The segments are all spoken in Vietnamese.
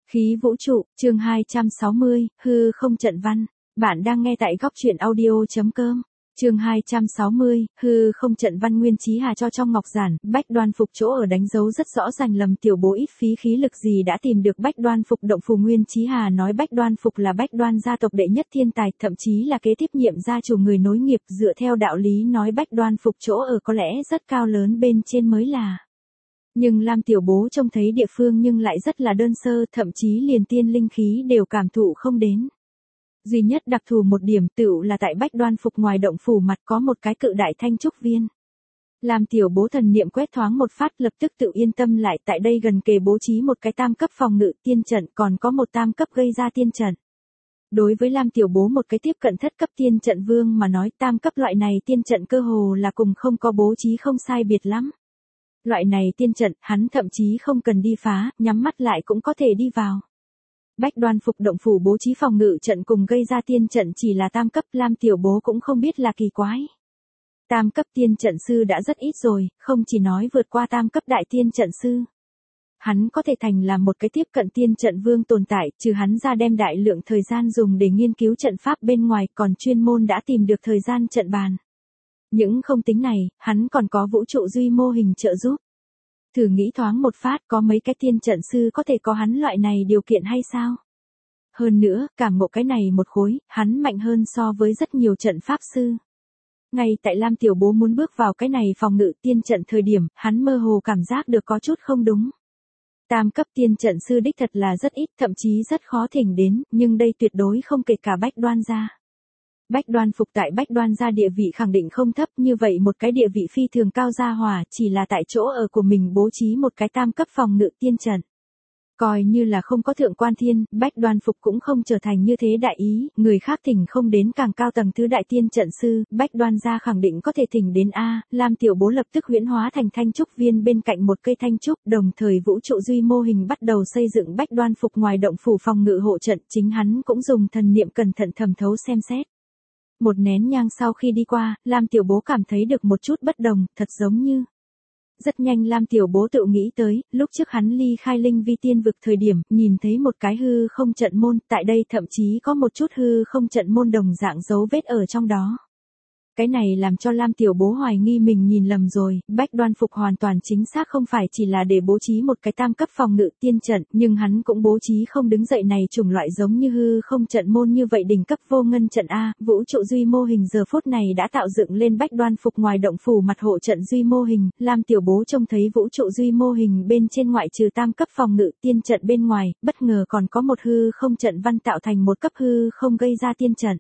Khí vũ trụ, chương 260, hư không trận văn. Bạn đang nghe tại góc truyện audio.com. Chương 260, hư không trận văn. Nguyên Chí Hà cho trong ngọc giản, Bách Đoan Phục chỗ ở đánh dấu rất rõ ràng, lầm tiểu bố ít phí khí lực gì đã tìm được Bách Đoan Phục động phủ. Nguyên Chí Hà nói Bách Đoan Phục là Bách Đoan gia tộc đệ nhất thiên tài, thậm chí là kế tiếp nhiệm gia chủ người nối nghiệp. Dựa theo đạo lý nói Bách Đoan Phục chỗ ở có lẽ rất cao lớn bên trên mới là. Nhưng Lam tiểu bố trông thấy địa phương nhưng lại rất là đơn sơ, thậm chí liền tiên linh khí đều cảm thụ không đến. Duy nhất đặc thù một điểm tựu là tại Bách Đoan Phục ngoài động phủ mặt có một cái cự đại thanh trúc viên. Lam tiểu bố thần niệm quét thoáng một phát, lập tức tự yên tâm lại, tại đây gần kề bố trí một cái tam cấp phòng ngự tiên trận, còn có một tam cấp gây ra tiên trận. Đối với Lam tiểu bố một cái tiếp cận thất cấp tiên trận vương mà nói, tam cấp loại này tiên trận cơ hồ là cùng không có bố trí không sai biệt lắm. Loại này tiên trận, hắn thậm chí không cần đi phá, nhắm mắt lại cũng có thể đi vào. Bách Đoan Phục động phủ bố trí phòng ngự trận cùng gây ra tiên trận chỉ là tam cấp, Lam tiểu bố cũng không biết là kỳ quái. Tam cấp tiên trận sư đã rất ít rồi, không chỉ nói vượt qua tam cấp đại tiên trận sư. Hắn có thể thành là một cái tiếp cận tiên trận vương tồn tại, trừ hắn ra đem đại lượng thời gian dùng để nghiên cứu trận pháp bên ngoài, còn chuyên môn đã tìm được thời gian trận bàn. Những không tính này, hắn còn có vũ trụ duy mô hình trợ giúp. Thử nghĩ thoáng một phát, có mấy cái tiên trận sư có thể có hắn loại này điều kiện hay sao? Hơn nữa, cảm ngộ cái này một khối, hắn mạnh hơn so với rất nhiều trận pháp sư. Ngay tại Lam tiểu bố muốn bước vào cái này phòng ngự tiên trận thời điểm, hắn mơ hồ cảm giác được có chút không đúng. Tam cấp tiên trận sư đích thật là rất ít, thậm chí rất khó thỉnh đến, nhưng đây tuyệt đối không kể cả Bách Đoan gia. Bách Đoan Phục tại Bách Đoan gia địa vị khẳng định không thấp, như vậy một cái địa vị phi thường cao gia hỏa, chỉ là tại chỗ ở của mình bố trí một cái tam cấp phòng ngự tiên trận. Coi như là không có thượng quan thiên, Bách Đoan Phục cũng không trở thành như thế đại ý, người khác thỉnh không đến càng cao tầng thứ đại tiên trận sư, Bách Đoan gia khẳng định có thể thỉnh đến A. Lam tiểu bố lập tức huyễn hóa thành thanh trúc viên bên cạnh một cây thanh trúc, đồng thời vũ trụ duy mô hình bắt đầu xây dựng Bách Đoan Phục ngoài động phủ phòng ngự hộ trận, chính hắn cũng dùng thần niệm cẩn thận thẩm thấu xem xét. Một nén nhang sau khi đi qua, Lam tiểu bố cảm thấy được một chút bất đồng, thật giống như. Rất nhanh Lam tiểu bố tự nghĩ tới, lúc trước hắn ly khai linh vi tiên vực thời điểm, nhìn thấy một cái hư không trận môn, tại đây thậm chí có một chút hư không trận môn đồng dạng dấu vết ở trong đó. Cái này làm cho Lam tiểu bố hoài nghi mình nhìn lầm rồi, Bách Đoan Phục hoàn toàn chính xác không phải chỉ là để bố trí một cái tam cấp phòng ngự tiên trận, nhưng hắn cũng bố trí không đứng dậy này chủng loại giống như hư không trận môn như vậy đỉnh cấp vô ngân trận A. Vũ trụ duy mô hình giờ phút này đã tạo dựng lên Bách Đoan Phục ngoài động phủ mặt hộ trận duy mô hình, Lam tiểu bố trông thấy vũ trụ duy mô hình bên trên ngoại trừ tam cấp phòng ngự tiên trận bên ngoài, bất ngờ còn có một hư không trận văn tạo thành một cấp hư không gây ra tiên trận.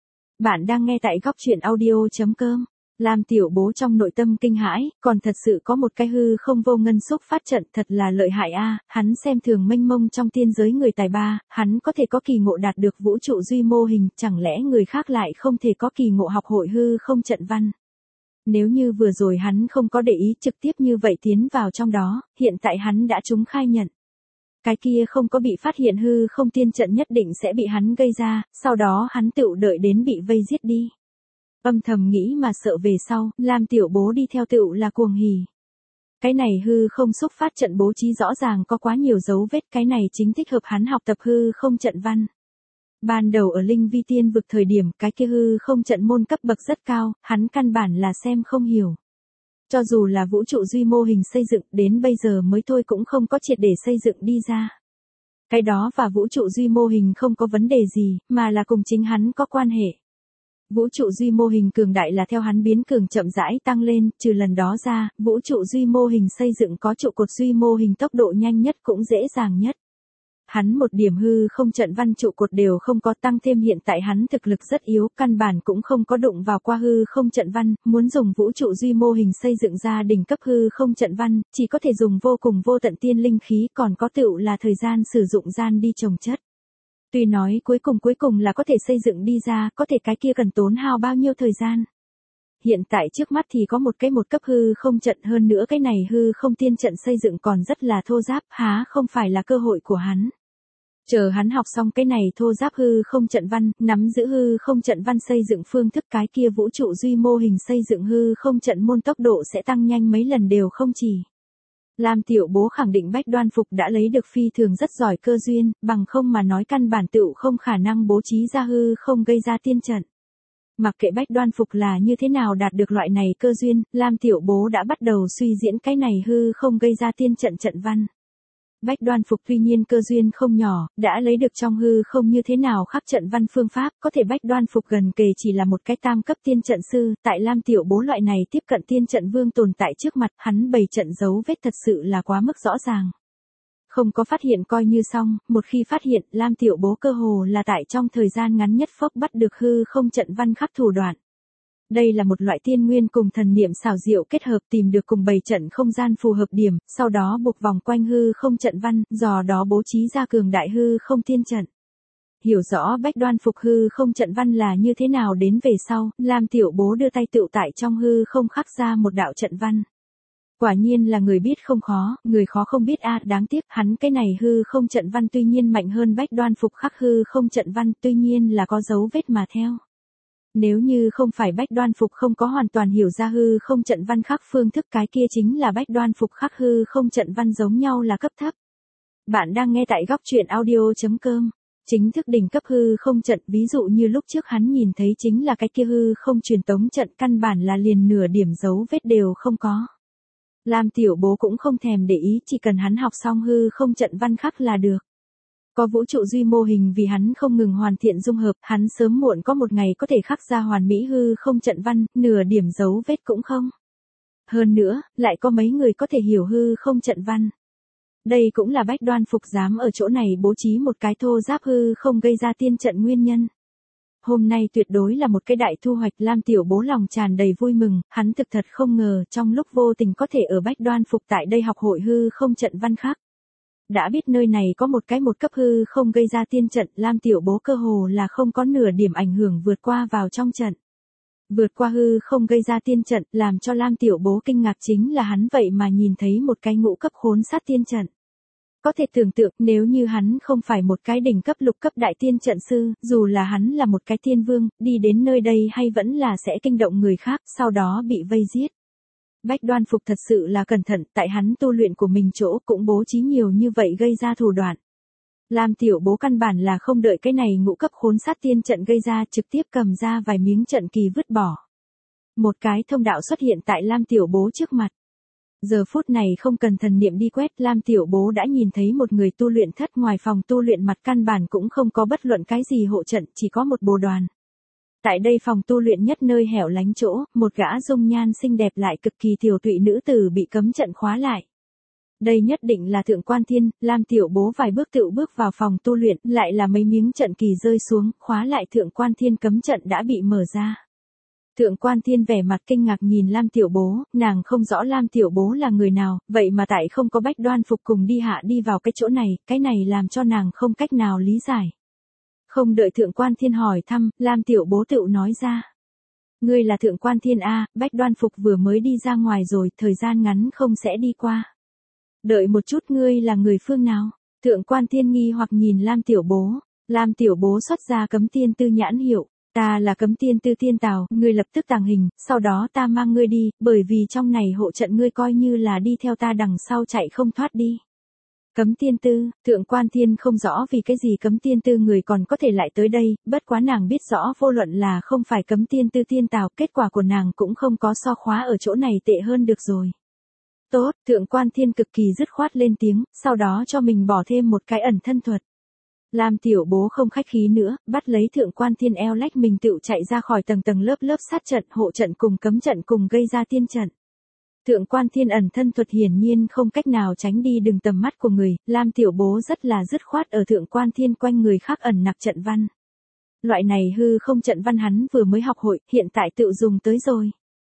Bạn đang nghe tại góc truyện audio.com. Lam tiểu bố trong nội tâm kinh hãi, còn thật sự có một cái hư không vô ngân xúc phát trận, thật là lợi hại a. Hắn xem thường mênh mông trong tiên giới người tài ba, hắn có thể có kỳ ngộ đạt được vũ trụ duy mô hình, chẳng lẽ người khác lại không thể có kỳ ngộ học hội hư không trận văn. Nếu như vừa rồi hắn không có để ý trực tiếp như vậy tiến vào trong đó, hiện tại hắn đã trúng khai nhận. Cái kia không có bị phát hiện hư không tiên trận nhất định sẽ bị hắn gây ra, sau đó hắn tựu đợi đến bị vây giết đi. Âm thầm nghĩ mà sợ về sau, Lam tiểu bố đi theo tựu là cuồng hỉ. Cái này hư không xúc phát trận bố trí rõ ràng có quá nhiều dấu vết, cái này chính thích hợp hắn học tập hư không trận văn. Ban đầu ở linh vi tiên vực thời điểm, cái kia hư không trận môn cấp bậc rất cao, hắn căn bản là xem không hiểu. Cho dù là vũ trụ duy mô hình xây dựng đến bây giờ mới thôi cũng không có triệt để xây dựng đi ra. Cái đó và vũ trụ duy mô hình không có vấn đề gì, mà là cùng chính hắn có quan hệ. Vũ trụ duy mô hình cường đại là theo hắn biến cường chậm rãi tăng lên, trừ lần đó ra, vũ trụ duy mô hình xây dựng có trụ cột duy mô hình tốc độ nhanh nhất cũng dễ dàng nhất. Hắn một điểm hư không trận văn trụ cột đều không có, tăng thêm hiện tại hắn thực lực rất yếu, căn bản cũng không có đụng vào qua hư không trận văn, muốn dùng vũ trụ duy mô hình xây dựng ra đỉnh cấp hư không trận văn, chỉ có thể dùng vô cùng vô tận tiên linh khí, còn có tựu là thời gian sử dụng gian đi trồng chất. Tuy nói cuối cùng là có thể xây dựng đi ra, có thể cái kia cần tốn hao bao nhiêu thời gian. Hiện tại trước mắt thì có một cấp hư không trận, hơn nữa cái này hư không tiên trận xây dựng còn rất là thô ráp, há không phải là cơ hội của hắn. Chờ hắn học xong cái này thô ráp hư không trận văn, nắm giữ hư không trận văn xây dựng phương thức, cái kia vũ trụ duy mô hình xây dựng hư không trận môn tốc độ sẽ tăng nhanh mấy lần đều không chỉ. Lam Tiểu Bố khẳng định Bách Đoan Phục đã lấy được phi thường rất giỏi cơ duyên, bằng không mà nói căn bản tựu không khả năng bố trí ra hư không gây ra tiên trận. Mặc kệ Bách Đoan Phục là như thế nào đạt được loại này cơ duyên, Lam Tiểu Bố đã bắt đầu suy diễn cái này hư không gây ra tiên trận trận văn. Bách Đoan Phục tuy nhiên cơ duyên không nhỏ, đã lấy được trong hư không như thế nào khắc trận văn phương pháp, có thể Bách Đoan Phục gần kề chỉ là một cái tam cấp tiên trận sư, tại Lam Tiểu Bố loại này tiếp cận tiên trận vương tồn tại trước mặt, hắn bày trận dấu vết thật sự là quá mức rõ ràng. Không có phát hiện coi như xong, một khi phát hiện, Lam Tiểu Bố cơ hồ là tại trong thời gian ngắn nhất phốc bắt được hư không trận văn khắc thủ đoạn. Đây là một loại tiên nguyên cùng thần niệm xảo diệu kết hợp tìm được cùng bày trận không gian phù hợp điểm, sau đó buộc vòng quanh hư không trận văn, do đó bố trí ra cường đại hư không tiên trận. Hiểu rõ Bách Đoan Phục hư không trận văn là như thế nào đến về sau, Lam Tiểu Bố đưa tay tựu tại trong hư không khắc ra một đạo trận văn. Quả nhiên là người biết không khó, người khó không biết đáng tiếc hắn cái này hư không trận văn tuy nhiên mạnh hơn Bách Đoan Phục khắc hư không trận văn tuy nhiên là có dấu vết mà theo. Nếu như không phải Bách Đoan Phục không có hoàn toàn hiểu ra hư không trận văn khắc phương thức cái kia chính là Bách Đoan Phục khắc hư không trận văn giống nhau là cấp thấp. Bạn đang nghe tại góc truyện audio.com. Chính thức đỉnh cấp hư không trận ví dụ như lúc trước hắn nhìn thấy chính là cái kia hư không truyền tống trận căn bản là liền nửa điểm dấu vết đều không có. Lam Tiểu Bố cũng không thèm để ý chỉ cần hắn học xong hư không trận văn khắc là được. Có vũ trụ duy mô hình vì hắn không ngừng hoàn thiện dung hợp, hắn sớm muộn có một ngày có thể khắc ra hoàn mỹ hư không trận văn, nửa điểm dấu vết cũng không. Hơn nữa, lại có mấy người có thể hiểu hư không trận văn. Đây cũng là Bách Đoan Phục dám ở chỗ này bố trí một cái thô giáp hư không gây ra tiên trận nguyên nhân. Hôm nay tuyệt đối là một cái đại thu hoạch, Lam Tiểu Bố lòng tràn đầy vui mừng, hắn thực thật không ngờ trong lúc vô tình có thể ở Bách Đoan Phục tại đây học hội hư không trận văn khắc. Đã biết nơi này có một cái một cấp hư không gây ra tiên trận, Lam Tiểu Bố cơ hồ là không có nửa điểm ảnh hưởng vượt qua vào trong trận. Vượt qua hư không gây ra tiên trận, làm cho Lam Tiểu Bố kinh ngạc chính là hắn vậy mà nhìn thấy một cái ngũ cấp khốn sát tiên trận. Có thể tưởng tượng nếu như hắn không phải một cái đỉnh cấp lục cấp đại tiên trận sư, dù là hắn là một cái thiên vương, đi đến nơi đây hay vẫn là sẽ kinh động người khác, sau đó bị vây giết. Bách Đoan Phục thật sự là cẩn thận, tại hắn tu luyện của mình chỗ cũng bố trí nhiều như vậy gây ra thủ đoạn. Lam Tiểu Bố căn bản là không đợi cái này ngũ cấp khốn sát tiên trận gây ra, trực tiếp cầm ra vài miếng trận kỳ vứt bỏ. Một cái thông đạo xuất hiện tại Lam Tiểu Bố trước mặt. Giờ phút này không cần thần niệm đi quét, Lam Tiểu Bố đã nhìn thấy một người tu luyện thất, ngoài phòng tu luyện mặt căn bản cũng không có bất luận cái gì hộ trận, chỉ có một bồ đoàn. Tại đây phòng tu luyện nhất nơi hẻo lánh chỗ, một gã dung nhan xinh đẹp lại cực kỳ tiểu tụy nữ tử bị cấm trận khóa lại. Đây nhất định là Thượng Quan Thiên, Lam Tiểu Bố vài bước tựu bước vào phòng tu luyện, lại là mấy miếng trận kỳ rơi xuống, khóa lại Thượng Quan Thiên cấm trận đã bị mở ra. Thượng Quan Thiên vẻ mặt kinh ngạc nhìn Lam Tiểu Bố, nàng không rõ Lam Tiểu Bố là người nào, vậy mà tại không có Bách Đoan Phục cùng đi hạ đi vào cái chỗ này, cái này làm cho nàng không cách nào lý giải. Không đợi Thượng Quan Thiên hỏi thăm, Lam Tiểu Bố tựu nói ra. Ngươi là Thượng Quan Thiên A, Bách Đoan Phục vừa mới đi ra ngoài rồi, thời gian ngắn không sẽ đi qua. Đợi một chút, ngươi là người phương nào? Thượng Quan Thiên nghi hoặc nhìn Lam Tiểu Bố. Lam Tiểu Bố xuất ra cấm tiên tư nhãn hiệu. Ta là cấm tiên tư Tiên Tào, ngươi lập tức tàng hình, sau đó ta mang ngươi đi, bởi vì trong này hộ trận ngươi coi như là đi theo ta đằng sau chạy không thoát đi. Cấm tiên tư, Thượng Quan Thiên không rõ vì cái gì cấm tiên tư người còn có thể lại tới đây, bất quá nàng biết rõ vô luận là không phải cấm tiên tư Tiên Tào, kết quả của nàng cũng không có so khóa ở chỗ này tệ hơn được rồi. Tốt, Thượng Quan Thiên cực kỳ dứt khoát lên tiếng, sau đó cho mình bỏ thêm một cái ẩn thân thuật. Lam Tiểu Bố không khách khí nữa, bắt lấy Thượng Quan Thiên eo lách mình tựu chạy ra khỏi tầng tầng lớp lớp sát trận, hộ trận cùng cấm trận cùng gây ra tiên trận. Thượng Quan Thiên ẩn thân thuật hiển nhiên không cách nào tránh đi đừng tầm mắt của người, Lam Tiểu Bố rất là dứt khoát ở Thượng Quan Thiên quanh người khác ẩn nặc trận văn. Loại này hư không trận văn hắn vừa mới học hội, hiện tại tự dùng tới rồi.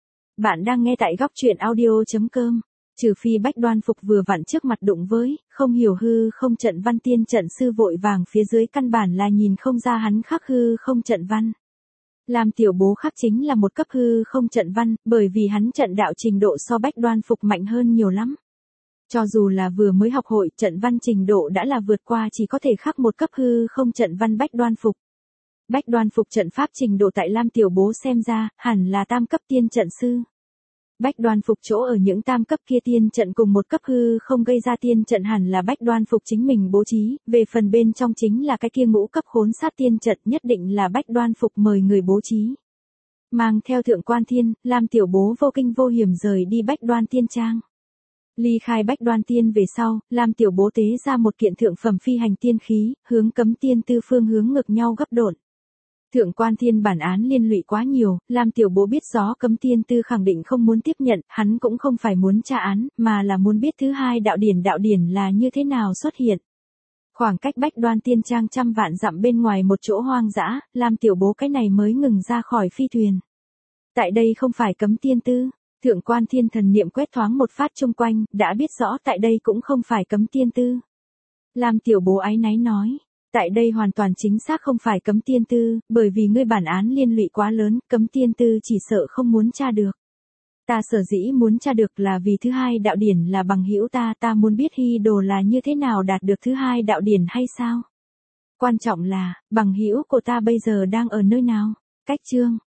Bạn đang nghe tại góc truyện audio.com. Trừ phi Bách Đoan Phục vừa vặn trước mặt đụng với, không hiểu hư không trận văn tiên trận sư vội vàng phía dưới căn bản là nhìn không ra hắn khắc hư không trận văn. Lam Tiểu Bố khắc chính là một cấp hư không trận văn, bởi vì hắn trận đạo trình độ so Bách Đoan Phục mạnh hơn nhiều lắm. Cho dù là vừa mới học hội, trận văn trình độ đã là vượt qua chỉ có thể khắc một cấp hư không trận văn Bách Đoan Phục. Bách Đoan Phục trận pháp trình độ tại Lam Tiểu Bố xem ra, hẳn là tam cấp tiên trận sư. Bách Đoan Phục chỗ ở những tam cấp kia tiên trận cùng một cấp hư không gây ra tiên trận hẳn là Bách Đoan Phục chính mình bố trí, về phần bên trong chính là cái kia ngũ cấp khốn sát tiên trận nhất định là Bách Đoan Phục mời người bố trí. Mang theo Thượng Quan Thiên, Lam Tiểu Bố vô kinh vô hiểm rời đi Bách Đoan Tiên Trang. Ly khai Bách Đoan Tiên về sau, Lam Tiểu Bố tế ra một kiện thượng phẩm phi hành tiên khí, hướng Cấm Tiên Tư phương hướng ngược nhau gấp độn. Thượng Quan Thiên bản án liên lụy quá nhiều, Lam Tiểu Bố biết rõ Cấm Tiên Tư khẳng định không muốn tiếp nhận, hắn cũng không phải muốn tra án, mà là muốn biết thứ hai đạo điển là như thế nào xuất hiện. Khoảng cách Bách Đoan Tiên Trang trăm vạn dặm bên ngoài một chỗ hoang dã, Lam Tiểu Bố cái này mới ngừng ra khỏi phi thuyền. Tại đây không phải Cấm Tiên Tư, Thượng Quan Thiên thần niệm quét thoáng một phát chung quanh, đã biết rõ tại đây cũng không phải Cấm Tiên Tư. Lam Tiểu Bố áy náy nói, tại đây hoàn toàn chính xác không phải Cấm Tiên Tư, bởi vì ngươi bản án liên lụy quá lớn, Cấm Tiên Tư chỉ sợ không muốn tra được. Ta sở dĩ muốn tra được là vì thứ hai đạo điển là bằng hữu ta muốn biết Hy Đồ là như thế nào đạt được thứ hai đạo điển hay sao? Quan trọng là, bằng hữu của ta bây giờ đang ở nơi nào? Cách chương